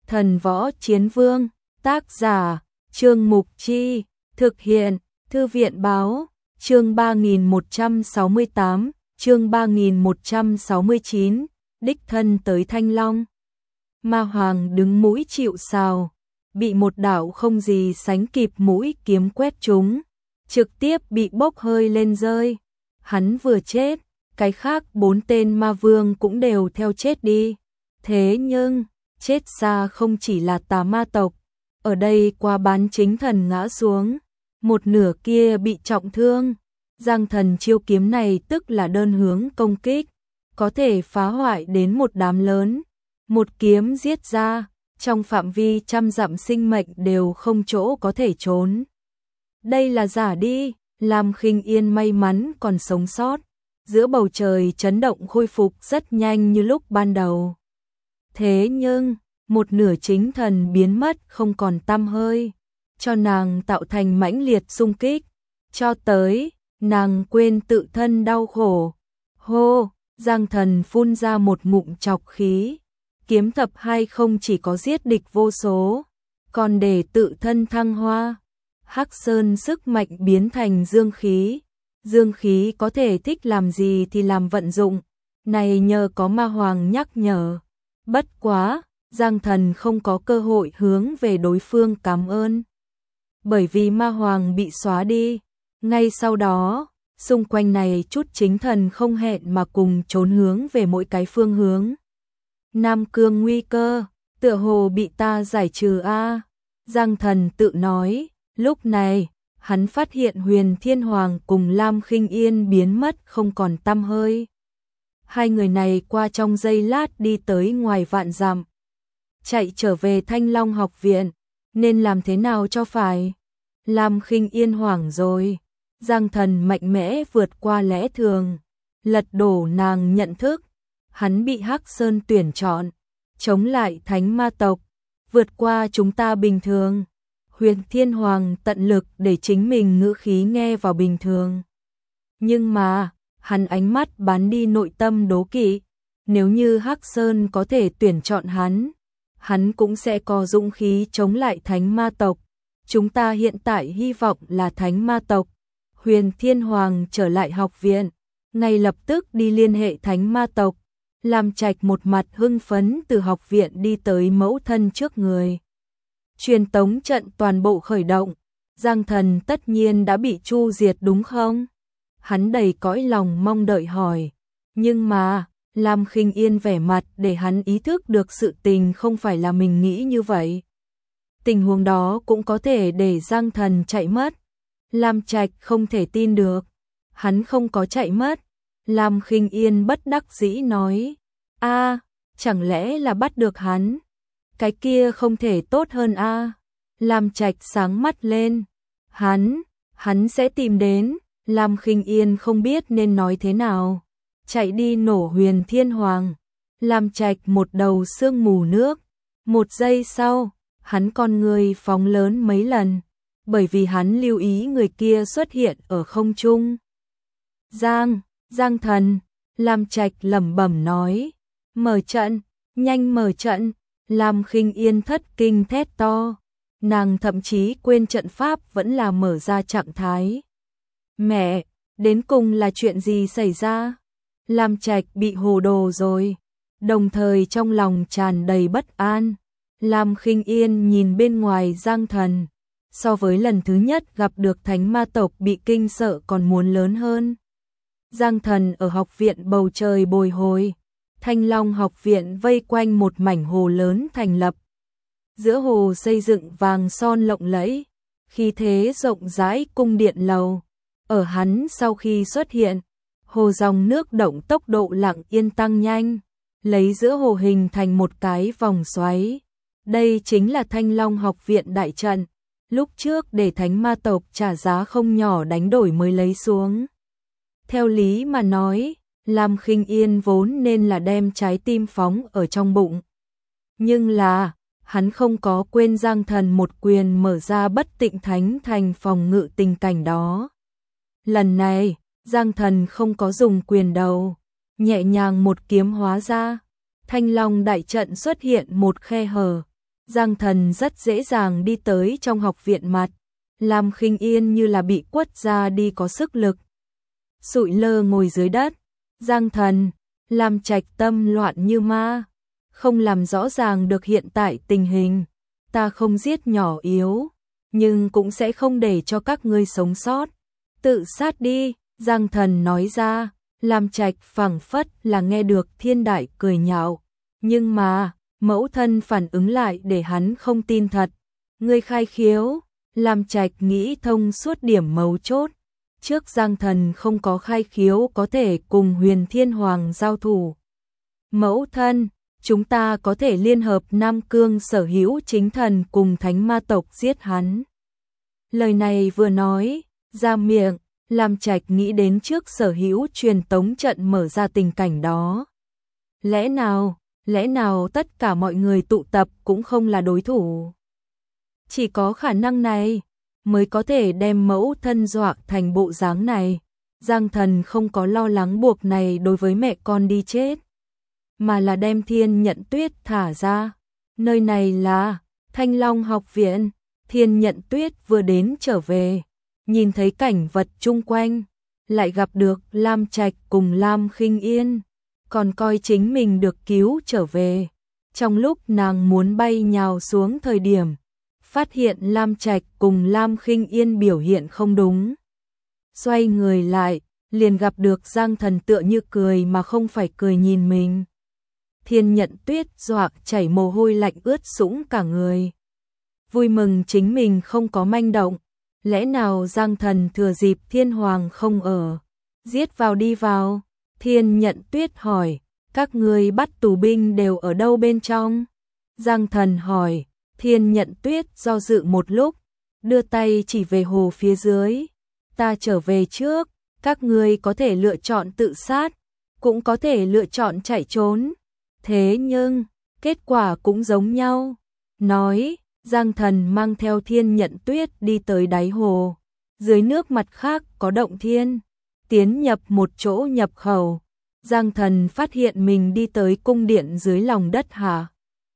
Thần Võ Chiến Vương, tác giả, Trương Mục Chi, thực hiện, Thư viện Báo, chương 3168, chương 3169, đích thân tới Thanh Long. Ma Hoàng đứng mũi chịu sào, bị một đạo không gì sánh kịp mũi kiếm quét trúng, trực tiếp bị bốc hơi lên rơi. Hắn vừa chết, cái khác 4 tên ma vương cũng đều theo chết đi. Thế nhưng, chết xa không chỉ là tà ma tộc, ở đây qua bán chính thần ngã xuống, một nửa kia bị trọng thương. Giang Thần chiêu kiếm này tức là đơn hướng công kích, có thể phá hoại đến một đám lớn. Một kiếm giết ra, trong phạm vi trăm dặm sinh mệnh đều không chỗ có thể trốn. Đây là giả đi, Lam Khinh Yên may mắn còn sống sót. Giữa bầu trời chấn động khôi phục rất nhanh như lúc ban đầu. Thế nhưng, một nửa chính thần biến mất không còn tăm hơi, cho nàng tạo thành mãnh liệt xung kích, cho tới nàng quên tự thân đau khổ. Hô, Giang Thần phun ra một ngụm trọc khí. Kiếm thập hay không chỉ có giết địch vô số, còn để tự thân thăng hoa. Hắc Sơn sức mạnh biến thành dương khí. Dương khí có thể thích làm gì thì làm vận dụng, này nhờ có Ma Hoàng nhắc nhở. Bất quá, Giang Thần không có cơ hội hướng về đối phương cảm ơn. Bởi vì Ma Hoàng bị xóa đi, ngay sau đó, xung quanh này chút chính thần không hẹn mà cùng trốn hướng về mỗi cái phương hướng. Nam Cương nguy cơ, tựa hồ bị ta giải trừ a. Giang Thần tự nói, lúc này, hắn phát hiện Huyền Thiên Hoàng cùng Lam Khinh Yên biến mất không còn tăm hơi. Hai người này qua trong giây lát đi tới ngoài vạn dặm, chạy trở về Thanh Long học viện, nên làm thế nào cho phải? Lam Khinh Yên hoảng rồi. Giang Thần mạnh mẽ vượt qua lẽ thường, lật đổ nàng nhận thức. Hắn bị Hắc Sơn tuyển chọn, chống lại thánh ma tộc, vượt qua chúng ta bình thường. Huyền Thiên Hoàng tận lực để chính mình ngữ khí nghe vào bình thường. Nhưng mà, hắn ánh mắt bán đi nội tâm đố kỵ. Nếu như Hắc Sơn có thể tuyển chọn hắn cũng sẽ có dũng khí chống lại thánh ma tộc. Chúng ta hiện tại hy vọng là thánh ma tộc. Huyền Thiên Hoàng trở lại học viện, ngay lập tức đi liên hệ thánh ma tộc. Lam Trạch một mặt hưng phấn từ học viện đi tới mẫu thân trước người. Truyền tống trận toàn bộ khởi động, Giang Thần tất nhiên đã bị chu diệt đúng không? Hắn đầy cõi lòng mong đợi hỏi, nhưng mà, Lam Khinh Yên vẻ mặt để hắn ý thức được sự tình không phải là mình nghĩ như vậy. Tình huống đó cũng có thể để Giang Thần chạy mất. Lam Trạch không thể tin được, hắn không có chạy mất. Lam Khinh Yên bất đắc dĩ nói, chẳng lẽ là bắt được hắn? Cái kia không thể tốt hơn a. Lam Trạch sáng mắt lên, hắn sẽ tìm đến. Lam Khinh Yên không biết nên nói thế nào, chạy đi nổ Huyền Thiên Hoàng. Lam Trạch một đầu sương mù nước, một giây sau, hắn con người phóng lớn mấy lần, bởi vì hắn lưu ý người kia xuất hiện ở không trung. Giang Thần, Lam Trạch lẩm bẩm nói, mở trận, nhanh mở trận. Lam Khinh Yên thất kinh thét to, nàng thậm chí quên trận pháp vẫn là mở ra trạng thái. Mẹ, đến cùng là chuyện gì xảy ra? Lam Trạch bị hồ đồ rồi, đồng thời trong lòng tràn đầy bất an. Lam Khinh Yên nhìn bên ngoài Giang Thần, so với lần thứ nhất gặp được thánh ma tộc bị kinh sợ còn muốn lớn hơn. Giang Thần ở học viện bầu trời bồi hồi, Thanh Long học viện vây quanh một mảnh hồ lớn thành lập. Giữa hồ xây dựng vàng son lộng lẫy, khí thế rộng rãi cung điện lầu. Ở hắn sau khi xuất hiện, hồ dòng nước động tốc độ lặng yên tăng nhanh, lấy giữa hồ hình thành một cái vòng xoáy. Đây chính là Thanh Long học viện đại trận, lúc trước để thánh ma tộc trả giá không nhỏ đánh đổi mới lấy xuống. Theo lý mà nói, Lam Khinh Yên vốn nên là đem trái tim phóng ở trong bụng. Nhưng là, hắn không có quên Giang Thần một quyền mở ra bất tịnh thánh thành phòng ngự tình cảnh đó. Lần này, Giang Thần không có dùng quyền đầu, nhẹ nhàng một kiếm hóa ra. Thanh Long đại trận xuất hiện một khe hở, Giang Thần rất dễ dàng đi tới trong học viện mặt. Lam Khinh Yên như là bị quất ra đi có sức lực. Sụi lơ ngồi dưới đất. Giang Thần, Lam Trạch tâm loạn như ma. Không làm rõ ràng được hiện tại tình hình. Ta không giết nhỏ yếu, nhưng cũng sẽ không để cho các ngươi sống sót. Tự sát đi, Giang Thần nói ra. Lam Trạch phảng phất là nghe được Thiên Đại cười nhạo. Nhưng mà, mẫu thân phản ứng lại để hắn không tin thật. Ngươi khai khiếu, Lam Trạch nghĩ thông suốt điểm mấu chốt. Trước Giang Thần không có khai khiếu có thể cùng Huyền Thiên Hoàng giao thủ. Mẫu thân, chúng ta có thể liên hợp Nam Cương Sở Hữu Chính Thần cùng Thánh Ma tộc giết hắn. Lời này vừa nói ra miệng, Lam Trạch nghĩ đến trước Sở Hữu truyền tống trận mở ra tình cảnh đó. Lẽ nào tất cả mọi người tụ tập cũng không là đối thủ. Chỉ có khả năng này mới có thể đem mẫu thân dọa thành bộ dáng này. Giang Thần không có lo lắng buộc này đối với mẹ con đi chết, mà là đem Thiên Nhận Tuyết thả ra. Nơi này là Thanh Long học viện. Thiên Nhận Tuyết vừa đến trở về, nhìn thấy cảnh vật chung quanh, lại gặp được Lam Trạch cùng Lam Khinh Yên, còn coi chính mình được cứu trở về. Trong lúc nàng muốn bay nhào xuống thời điểm, phát hiện Lam Trạch cùng Lam Khinh Yên biểu hiện không đúng. Xoay người lại, liền gặp được Giang Thần tựa như cười mà không phải cười nhìn mình. Thiên Nhận Tuyết dọa chảy mồ hôi lạnh ướt sũng cả người. Vui mừng chính mình không có manh động. Lẽ nào Giang Thần thừa dịp Thiên Hoàng không ở, giết vào đi vào? Thiên Nhận Tuyết hỏi, các ngươi bắt tù binh đều ở đâu bên trong? Giang Thần hỏi. Thiên Nhận Tuyết do dự một lúc, đưa tay chỉ về hồ phía dưới. Ta trở về trước, các ngươi có thể lựa chọn tự sát, cũng có thể lựa chọn chạy trốn. Thế nhưng, kết quả cũng giống nhau. Nói, Giang Thần mang theo Thiên Nhận Tuyết đi tới đáy hồ. Dưới nước mặt khác có động thiên. Tiến nhập một chỗ nhập khẩu. Giang Thần phát hiện mình đi tới cung điện dưới lòng đất hả?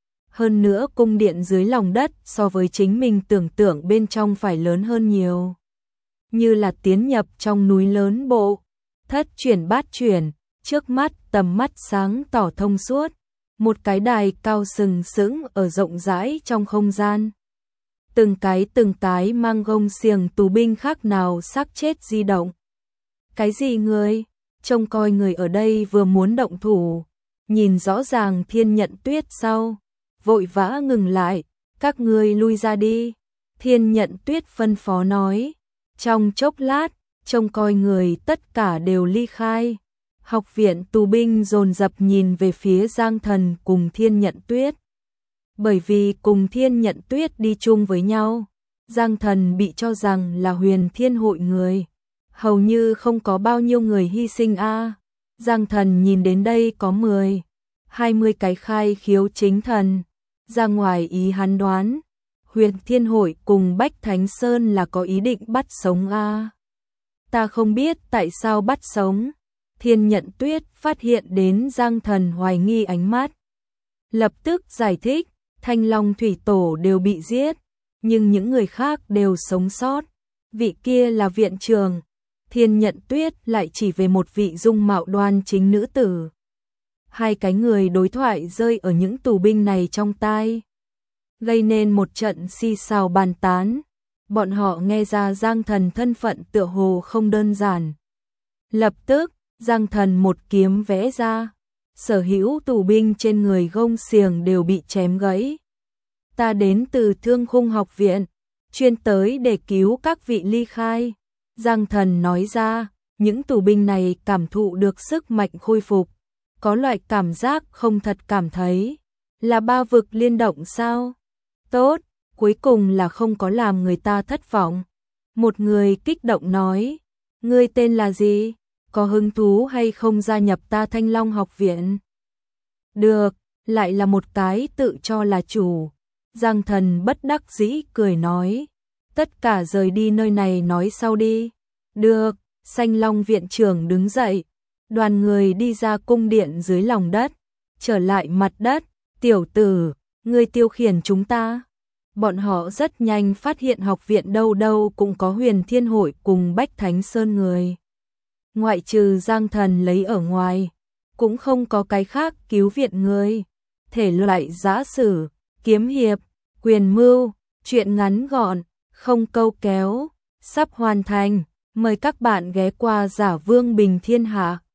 Hơn nữa cung điện dưới lòng đất so với chính mình tưởng tượng bên trong phải lớn hơn nhiều. Như là tiến nhập trong núi lớn bộ. Thất chuyển bát chuyển, trước mắt tầm mắt sáng tỏ thông suốt. Một cái đài cao sừng sững ở rộng rãi trong không gian. Từng cái mang gông xiềng tù binh khác nào xác chết di động. Cái gì người? Trông coi người ở đây vừa muốn động thủ. Nhìn rõ ràng Thiên Nhận Tuyết sau. Vội vã ngừng lại, các ngươi lui ra đi. Thiên Nhận Tuyết phân phó nói. Trong chốc lát, trông coi người tất cả đều ly khai. Học viện tù binh dồn dập nhìn về phía Giang Thần cùng Thiên Nhận Tuyết. Bởi vì cùng Thiên Nhận Tuyết đi chung với nhau, Giang Thần bị cho rằng là Huyền Thiên hội người. Hầu như không có bao nhiêu người hy sinh a. Giang Thần nhìn đến đây có 10-20 cái khai khiếu chính thần. Ra ngoài ý hắn đoán, Huyền Thiên hội cùng Bách Thánh Sơn là có ý định bắt sống a. Ta không biết tại sao bắt sống. Thiên Nhận Tuyết phát hiện đến Giang Thần hoài nghi ánh mắt. Lập tức giải thích, Thanh Long Thủy Tổ đều bị giết, nhưng những người khác đều sống sót. Vị kia là viện trường. Thiên Nhận Tuyết lại chỉ về một vị dung mạo đoan chính nữ tử. Hai cái người đối thoại rơi ở những tù binh này trong tai, gây nên một trận xì xào bàn tán. Bọn họ nghe ra Giang Thần thân phận tựa hồ không đơn giản. Lập tức, Giang Thần một kiếm vẽ ra, sở hữu tù binh trên người gông xiềng đều bị chém gãy. Ta đến từ Thương Khung học viện, chuyên tới để cứu các vị ly khai. Giang Thần nói ra, những tù binh này cảm thụ được sức mạnh khôi phục. Có loại cảm giác không thật cảm thấy. Là ba vực liên động sao? Tốt, cuối cùng là không có làm người ta thất vọng. Một người kích động nói, ngươi tên là gì? Có hứng thú hay không gia nhập ta Thanh Long học viện? Được, lại là một cái tự cho là chủ. Giang Thần bất đắc dĩ cười nói, tất cả rời đi nơi này nói sau đi. Được, Thanh Long viện trưởng đứng dậy. Đoàn người đi ra cung điện dưới lòng đất, trở lại mặt đất. Tiểu tử, Người tiêu khiển chúng ta. Bọn họ rất nhanh phát hiện học viện đâu đâu cũng có Huyền Thiên Hội cùng Bách Thánh Sơn người. Ngoại trừ Giang Thần lấy ở ngoài, cũng không có cái khác cứu viện người. Thể loại giã sử, kiếm hiệp, quyền mưu, truyện ngắn gọn, không câu kéo, sắp hoàn thành. Mời các bạn ghé qua Giả Vương Bình Thiên Hạ.